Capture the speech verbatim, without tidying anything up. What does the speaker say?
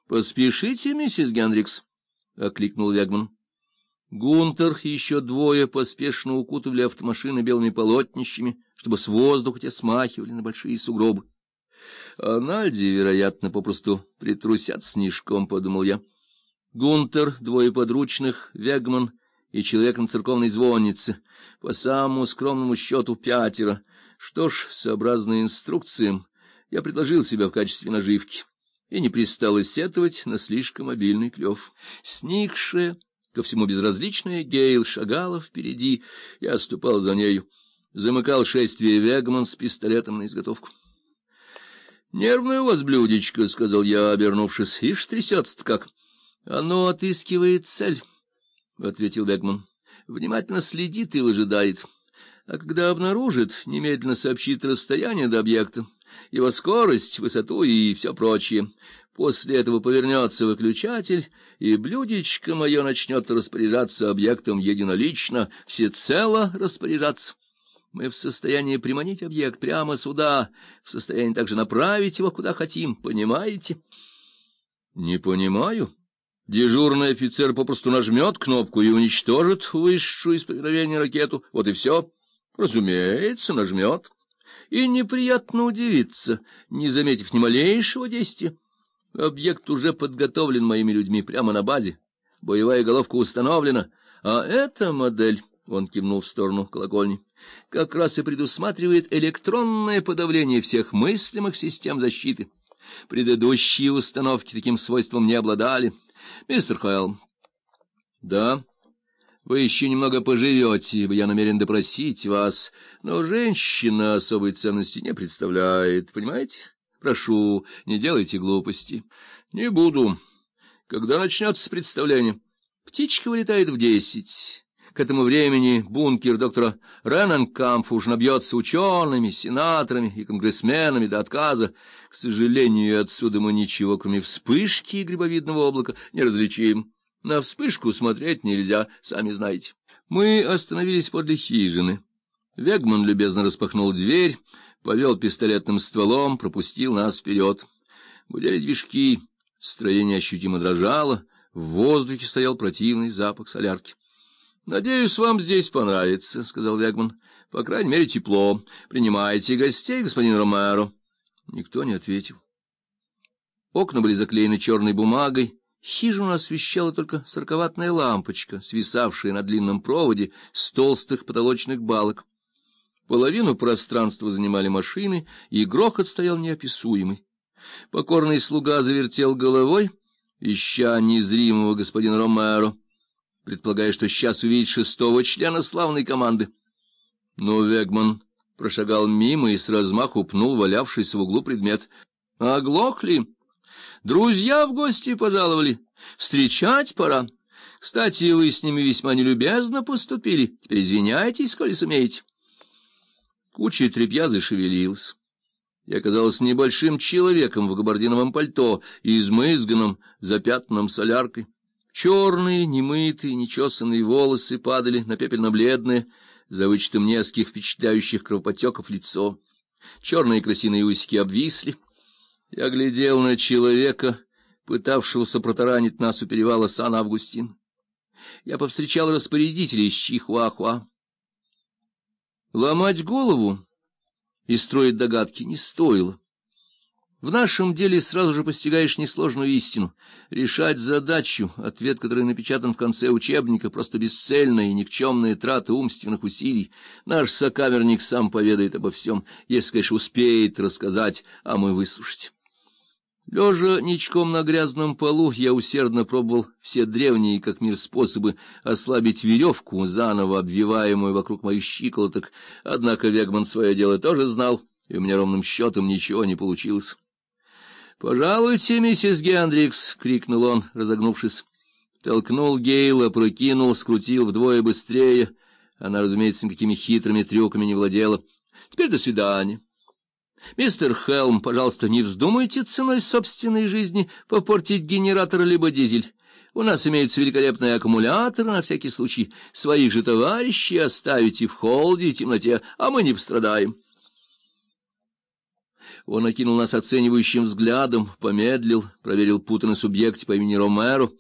— Поспешите, миссис Гендрикс, — окликнул Вегман. Гунтер и еще двое поспешно укутывали автомашины белыми полотнищами, чтобы с воздуха те смахивали на большие сугробы. А Нальди, вероятно, попросту притрусят снежком, — подумал я. Гунтер, двое подручных, Вегман и человек на церковной звоннице. По самому скромному счету пятеро. Что ж, сообразно инструкциям, я предложил себя в качестве наживки и не пристало сетовать на слишком обильный клев. Сникшая, ко всему безразличная Гейл шагала впереди, я ступал за нею. Замыкал шествие Вегман с пистолетом на изготовку. — Нервное у вас блюдечко, — сказал я, обернувшись. — Ишь, трясется-то как. — Оно отыскивает цель, — ответил Вегман. — Внимательно следит и выжидает. А когда обнаружит, немедленно сообщит расстояние до объекта, его скорость, высоту и все прочее. После этого повернется выключатель, и блюдечко мое начнет распоряжаться объектом единолично, всецело распоряжаться. Мы в состоянии приманить объект прямо сюда, в состоянии также направить его куда хотим, понимаете? — Не понимаю. Дежурный офицер попросту нажмет кнопку и уничтожит высшую из повиновения ракету. Вот и все. Разумеется, нажмет. И неприятно удивиться, не заметив ни малейшего действия. Объект уже подготовлен моими людьми прямо на базе. Боевая головка установлена, а эта модель, — он кивнул в сторону колокольни, — как раз и предусматривает электронное подавление всех мыслимых систем защиты. Предыдущие установки таким свойством не обладали. Мистер Хелм. — Да. Вы еще немного поживете, ибо я намерен допросить вас, но женщина особой ценности не представляет, понимаете? Прошу, не делайте глупости. Не буду. Когда начнется представление? Птичка вылетает в десять. К этому времени бункер доктора Рененкампфа уж набьется учеными, сенаторами и конгрессменами до отказа. К сожалению, отсюда мы ничего, кроме вспышки и грибовидного облака, не различим. На вспышку смотреть нельзя, сами знаете. Мы остановились подле хижины. Вегман любезно распахнул дверь, повел пистолетным стволом, пропустил нас вперед. Гудели движки, строение ощутимо дрожало, в воздухе стоял противный запах солярки. — Надеюсь, вам здесь понравится, — сказал Вегман. — По крайней мере, тепло. Принимайте гостей, господин Ромеро. Никто не ответил. Окна были заклеены черной бумагой. Хижину освещала только сорковатная лампочка, свисавшая на длинном проводе с толстых потолочных балок. Половину пространства занимали машины, и грохот стоял неописуемый. Покорный слуга завертел головой, ища незримого господина Ромеро, предполагая, что сейчас увидит шестого члена славной команды. Но Вегман прошагал мимо и с размаху пнул валявшийся в углу предмет. — Оглохли? Друзья в гости пожаловали. Встречать пора. Кстати, вы с ними весьма нелюбезно поступили. Теперь извиняйтесь, коли сумеете. Куча тряпья зашевелилась. Я оказался небольшим человеком в габардиновом пальто, измызганном, запятнанном соляркой. Черные, немытые, нечесанные волосы падали на пепельно-бледное, за вычетом нескольких впечатляющих кровоподтеков, лицо. Черные крысиные усики обвисли. Я глядел на человека, пытавшегося протаранить нас у перевала Сан-Августин. Я повстречал распорядителей из Чихуахуа. Ломать голову и строить догадки не стоило. В нашем деле сразу же постигаешь несложную истину. Решать задачу, ответ, который напечатан в конце учебника, просто бесцельная и никчемная трата умственных усилий. Наш сокамерник сам поведает обо всем, если, конечно, успеет рассказать, а мы выслушать. Лежа ничком на грязном полу, я усердно пробовал все древние, как мир, способы ослабить веревку, заново обвиваемую вокруг моих щиколоток. Однако Вегман свое дело тоже знал, и у меня ровным счетом ничего не получилось. — Пожалуйте, миссис Гендрикс! — крикнул он, разогнувшись. Толкнул Гейл, опрокинул, скрутил вдвое быстрее. Она, разумеется, никакими хитрыми трюками не владела. — Теперь до свидания. Мистер Хелм, пожалуйста, не вздумайте ценой собственной жизни попортить генератор либо дизель. У нас имеются великолепные аккумуляторы на всякий случай. Своих же товарищей оставите в холоде и темноте, а мы не пострадаем. Он окинул нас оценивающим взглядом, помедлил, проверил путанный субъект по имени Ромеро